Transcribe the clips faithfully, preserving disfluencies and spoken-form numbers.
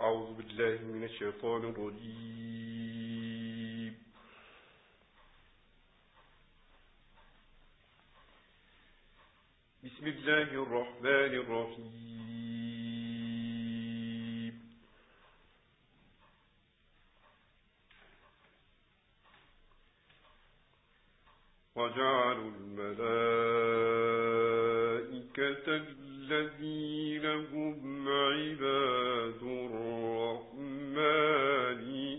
أعوذ بالله من الشيطان الرجيم. بسم الله الرحمن الرحيم. وجعلوا الملائكة الذين هم عباد الرحمن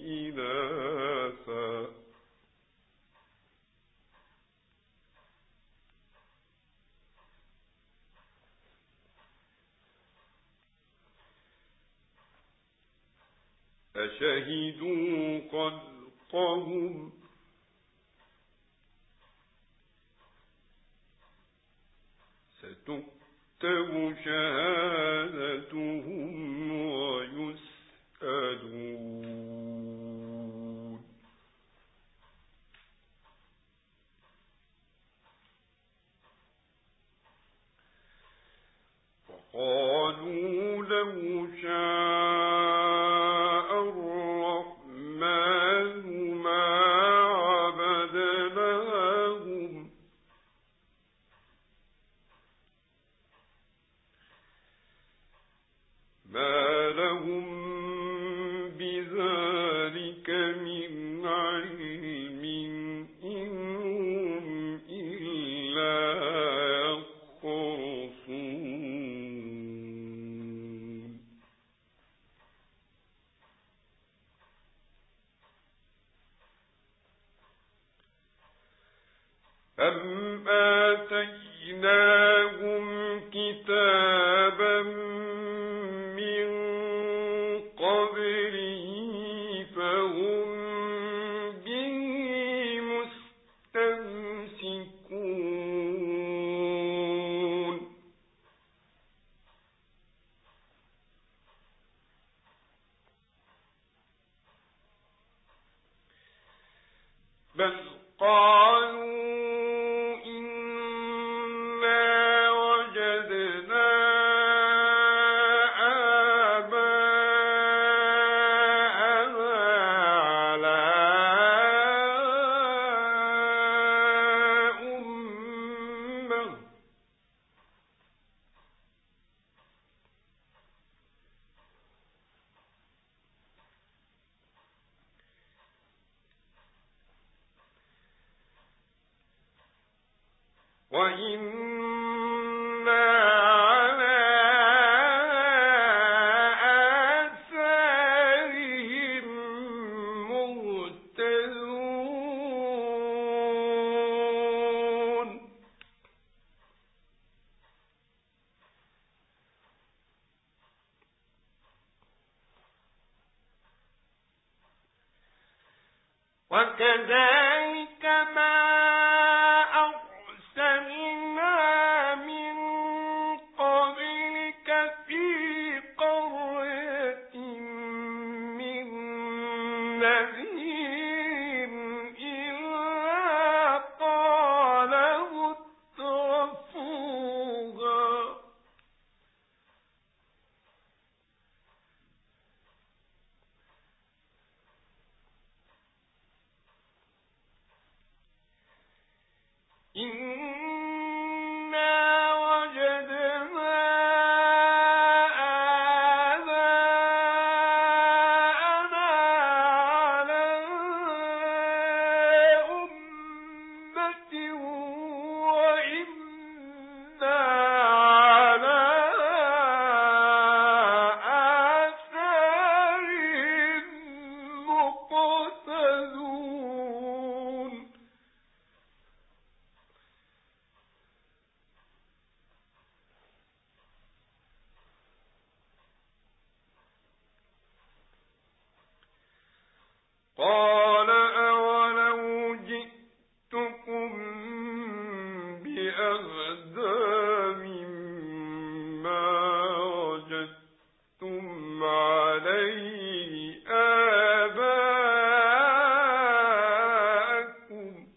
إناثا أشهدوا خلقهم ستكتب شهادتهم ويسألون وقالوا لو شاء الرحمن ما عبدناهم ما لهم بذلك من علم إن هم إلا يخرصون أم آتيناهم كتابا بل قالوا إنا وجدنا آباءنا على أمة وإنا على آثارهم مهتدون وكذلك ما أرسلنا من قبلك في قرية من نذير إلا قال مترفوها إنا وجدنا آباءنا على أمة وإنا على آثارهم مقتدون قال أولو جئتكم بأهدى مما وجدتم عليه آباءكم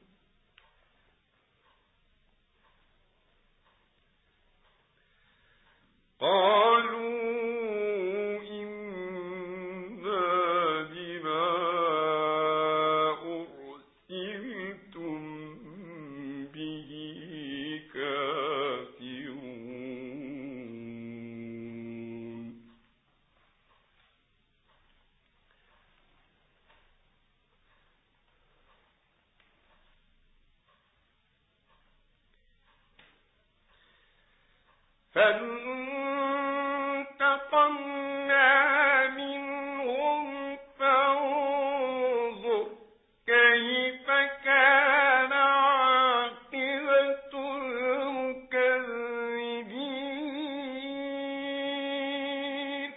قالوا إن فانتقمنا منهم فانظر كيف كان عاقبة المكذبين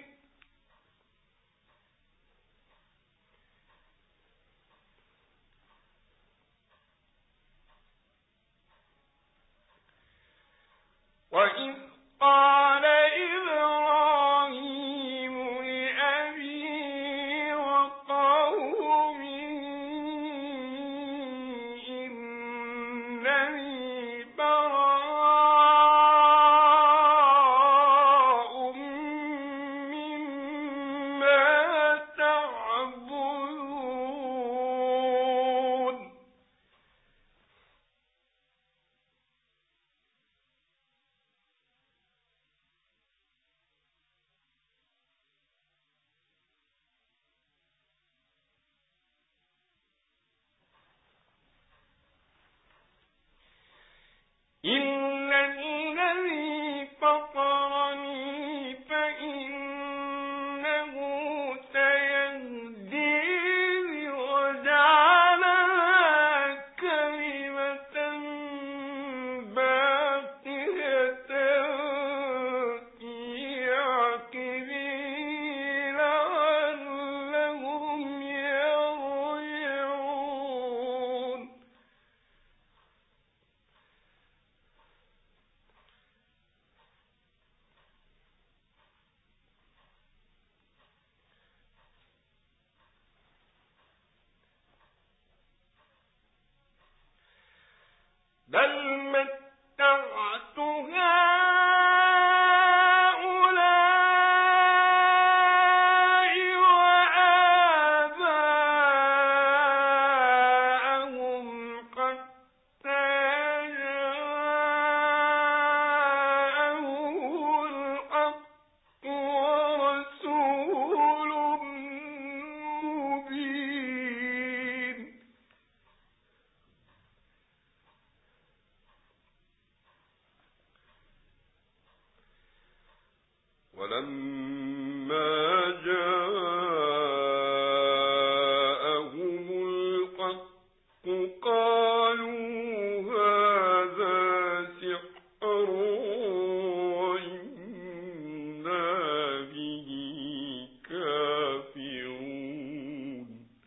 وإذ قال إبراهيم لأبيه وقومه إنني براء مما تعبدون إلا الذي فطرني فإنه سيهديني وجعلها كلمة باقية في عقبه لعلهم يرجعون بل متعت هؤلاء وآباءهم حتى جاءهم الحق ورسول مبين ولما جاءهم الحق قالوا هذا سحر وإنا به كافرون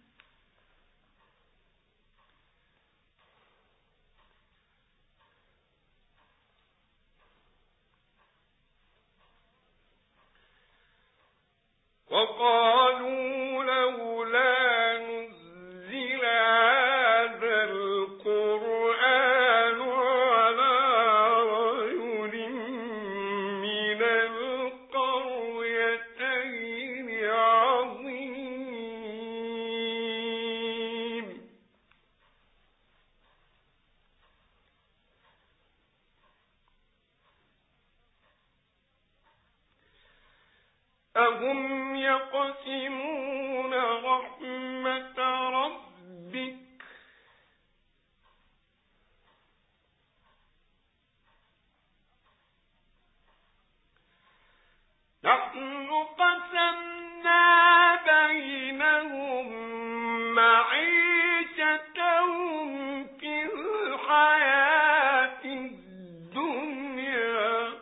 وقالوا لولا نزل هذا القرآن على رجل من القريتين عظيم أهم يقسمون رحمة ربك نحن قسمنا بينهم معيشتهم في الحياة الدنيا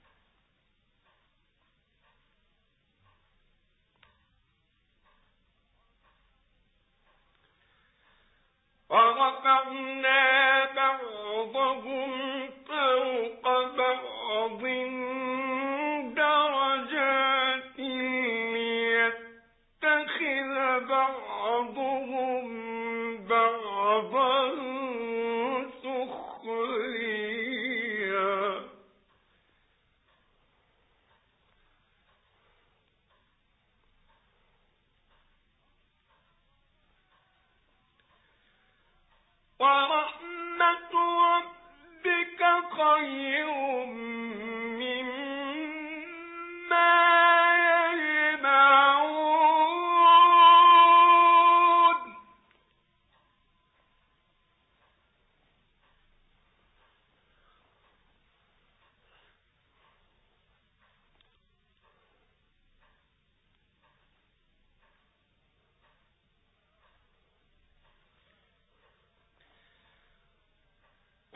ورفعنا بعضهم فوق بعض درجات ليتخذ بعضهم بعضا سخريا ورحمة ربك خير مما يجمعون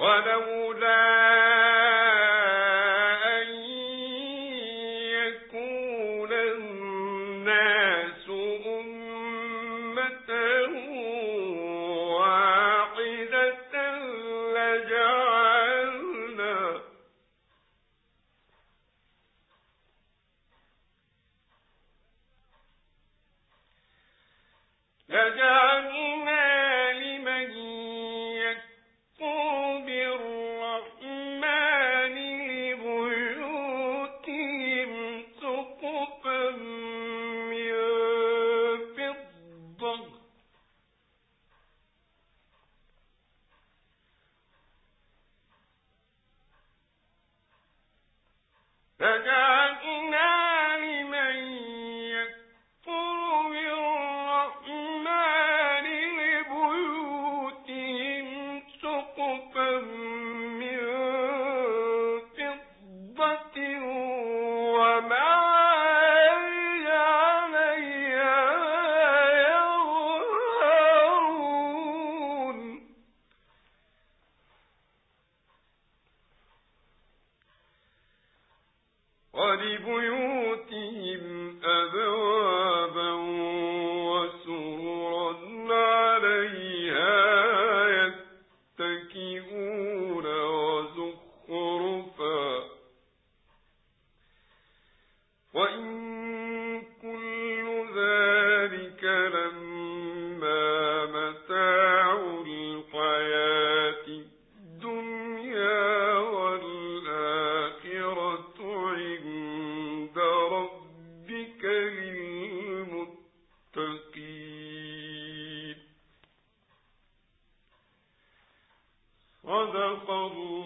ولولا أن يكون الناس أمة واحدة لجعلنا لجعلنا لمن يكفر بالرحمن لبيوتهم سقفا من فضة لجعلنا لمن يكفر بالرحمن لبيوتهم سقفا من فضة ومعارج عليها يظهرون ولبيوتهم أبوابا وسررا عليها يتكئون وزخرفا وإن كل ذلك لما متاع الحياة الدنيا والآخرة عند ربك للمتقين. صدق الله